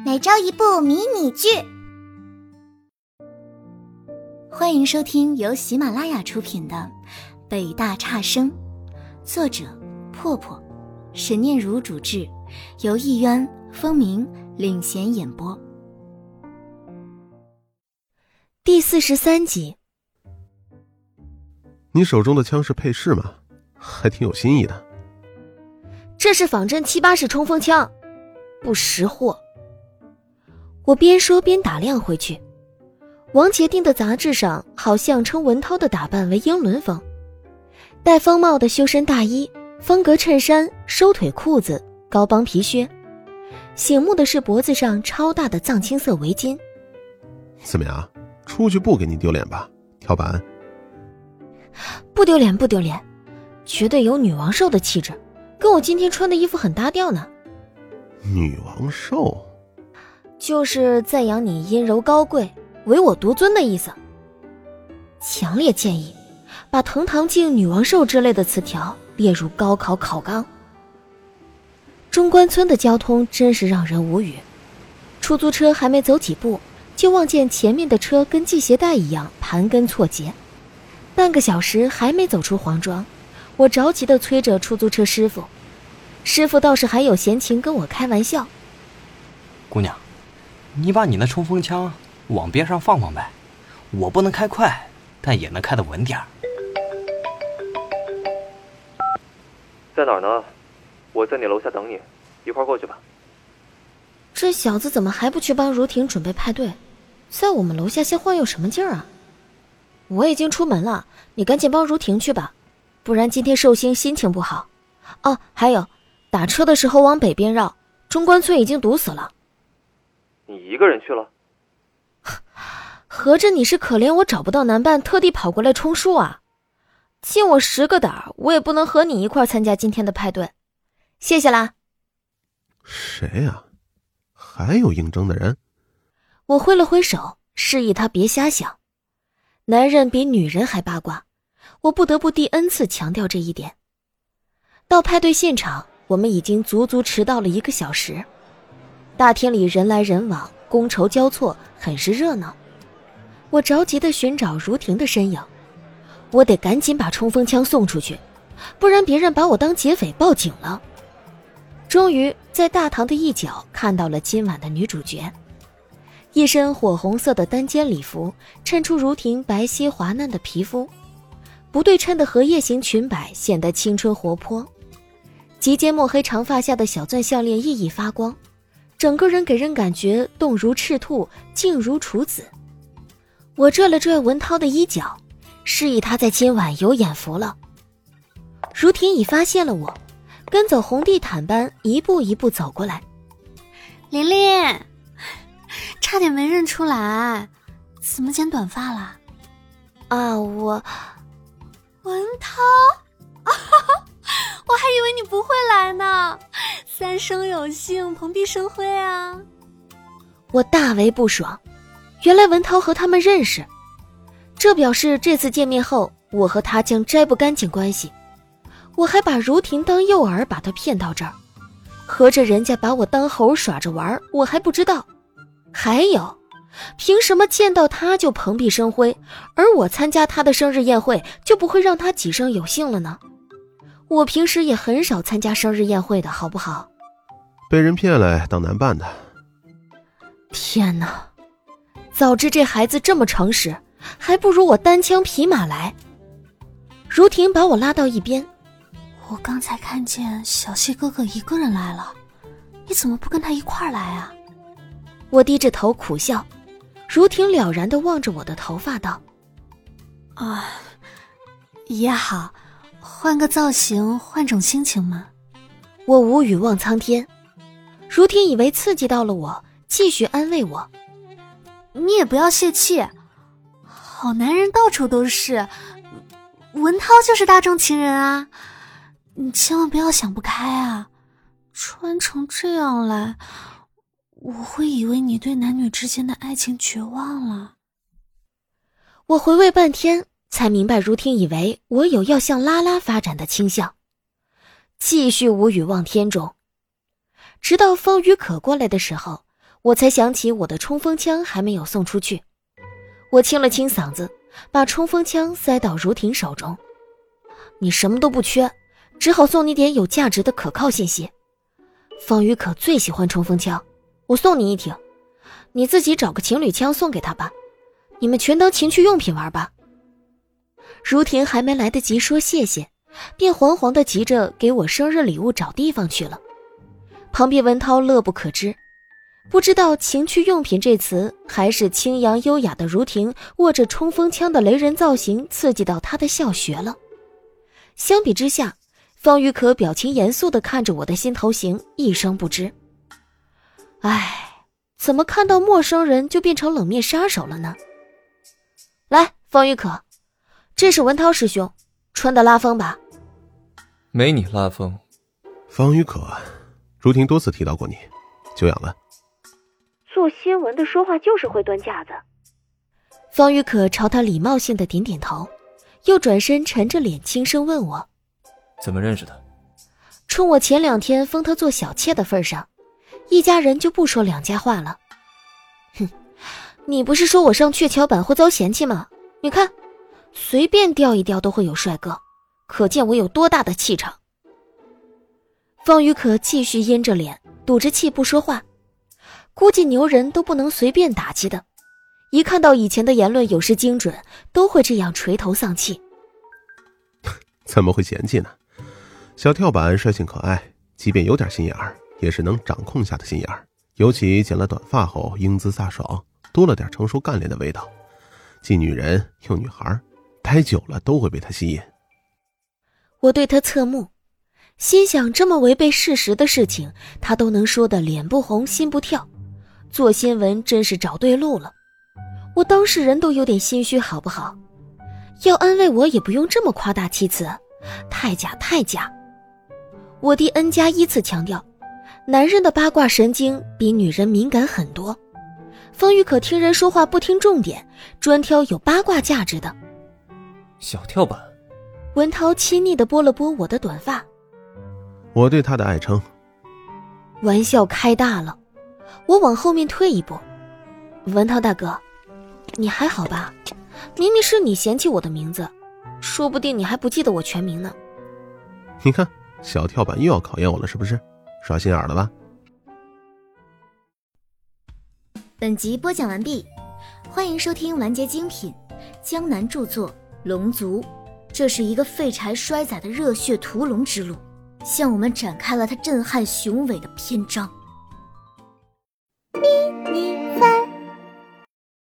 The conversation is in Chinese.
每周一部迷你剧。欢迎收听由喜马拉雅出品的《北大差生》，作者破破，沈念如主制，由艺渊、风鸣领衔演播。第43集。 你手中的枪是配饰吗？还挺有新意的。 这是仿真780冲锋枪，不识货。我边说边打量回去，王杰订的杂志上好像称文涛的打扮为英伦风，戴风帽的修身大衣，方格衬衫，收腿裤子，高帮皮靴，醒目的是脖子上超大的藏青色围巾。 怎么样，出去不给你丢脸吧，跳板？ 不丢脸不丢脸，绝对有女王兽的气质，跟我今天穿的衣服很搭调呢。 女王兽就是赞扬你阴柔高贵，唯我独尊的意思。强烈建议把藤堂静、女王兽之类的词条列入高考考纲。中关村的交通真是让人无语，出租车还没走几步，就望见前面的车跟系鞋带一样盘根错节。半个小时还没走出黄庄，我着急地催着出租车师傅，师傅倒是还有闲情跟我开玩笑。 姑娘，你把你那冲锋枪往边上放放呗，我不能开快，但也能开得稳点儿。 在哪儿呢？我在你楼下等你，一块儿过去吧。 这小子怎么还不去帮如婷准备派对，在我们楼下先晃悠什么劲儿啊？我已经出门了，你赶紧帮如婷去吧，不然今天寿星心情不好。哦，还有，打车的时候往北边绕，中关村已经堵死了。 你一个人去了？ 合着你是可怜我找不到男伴，特地跑过来充数啊？尽我10个胆，我也不能和你一块参加今天的派对。谢谢啦。 谁呀？还有应征的人？ 我挥了挥手，示意他别瞎想。男人比女人还八卦，我不得不第 N 次强调这一点。到派对现场，我们已经足足迟到了1个小时。大厅里人来人往，觥筹交错，很是热闹。我着急地寻找如婷的身影，我得赶紧把冲锋枪送出去，不然别人把我当劫匪报警了。终于在大堂的一角看到了今晚的女主角，一身火红色的单肩礼服衬出如婷白皙滑嫩的皮肤，不对称的荷叶形裙摆显得青春活泼，及肩墨黑长发下的小钻项链熠熠发光，整个人给人感觉动如赤兔，静如处子。我拽了拽文涛的衣角，示意他在今晚有眼福了。如婷已发现了我，跟走红地毯般一步一步走过来。 琳琳，差点没认出来，怎么剪短发了？ 啊，文涛我还以为你不会来呢，三生有幸，蓬荜生辉啊！ 我大为不爽，原来文涛和他们认识，这表示这次见面后，我和他将摘不干净关系。我还把如婷当诱饵，把他骗到这儿，合着人家把我当猴耍着玩，我还不知道。还有，凭什么见到他就蓬荜生辉，而我参加他的生日宴会就不会让他几生有幸了呢？我平时也很少参加生日宴会的，好不好？ 被人骗来当男伴的。 天哪，早知这孩子这么诚实，还不如我单枪匹马来。如婷把我拉到一边， 我刚才看见小谢哥哥一个人来了，你怎么不跟他一块儿来啊？ 我低着头苦笑，如婷了然地望着我的头发道： 也好，换个造型，换种心情嘛。 我无语望苍天。如婷以为刺激到了我，继续安慰我： 你也不要泄气，好男人到处都是，文涛就是大众情人啊，你千万不要想不开啊，穿成这样来，我会以为你对男女之间的爱情绝望了。 我回味半天，才明白如婷以为我有要向拉拉发展的倾向，继续无语望天中。直到方宇可过来的时候， 我才想起我的冲锋枪还没有送出去。我清了清嗓子，把冲锋枪塞到如婷手中。你什么都不缺，只好送你点有价值的可靠信息。方宇可最喜欢冲锋枪，我送你一挺，你自己找个情侣枪送给他吧，你们全当情趣用品玩吧。如婷还没来得及说谢谢，便惶惶地急着给我生日礼物找地方去了。旁边文涛乐不可支，不知道情趣用品这词还是清扬优雅的如婷握着冲锋枪的雷人造型刺激到他的笑穴了。相比之下，方玉可表情严肃地看着我的新头型，一声不知。唉，怎么看到陌生人就变成冷面杀手了呢？来，方玉可，这是文涛师兄，穿的拉风吧？ 没你拉风。 方宇可，如婷多次提到过你，久仰了。 做新闻的说话就是会端架子。方玉可朝他礼貌性的点点头，又转身沉着脸轻声问我， 怎么认识的？ 冲我前2天封他做小妾的份上，一家人就不说两家话了。哼，你不是说我上鹊桥板会遭嫌弃吗？你看，随便调一调都会有帅哥，可见我有多大的气场。方宇可继续阴着脸，堵着气不说话。估计牛人都不能随便打击的，一看到以前的言论有失精准，都会这样垂头丧气。 怎么会嫌弃呢？小跳板率性可爱，即便有点心眼儿，也是能掌控下的心眼儿。尤其剪了短发后，英姿飒爽，多了点成熟干练的味道。既女人又女孩，待久了都会被她吸引。 我对他侧目，心想这么违背事实的事情，他都能说得脸不红心不跳，做新闻真是找对路了。我当事人都有点心虚好不好？要安慰我也不用这么夸大其词，太假太假。我第 N+1 次强调，男人的八卦神经比女人敏感很多。方玉可听人说话不听重点，专挑有八卦价值的。 小跳板。 文涛亲昵地拨了拨我的短发。 我对他的爱称。 玩笑开大了，我往后面退一步。文涛大哥，你还好吧？明明是你嫌弃我的名字，说不定你还不记得我全名呢。 你看，小跳板又要考验我了，是不是？耍心眼了吧？ 本集播讲完毕，欢迎收听完结精品，江南著作龙族。这是一个废柴衰仔的热血屠龙之路，向我们展开了他震撼雄伟的篇章。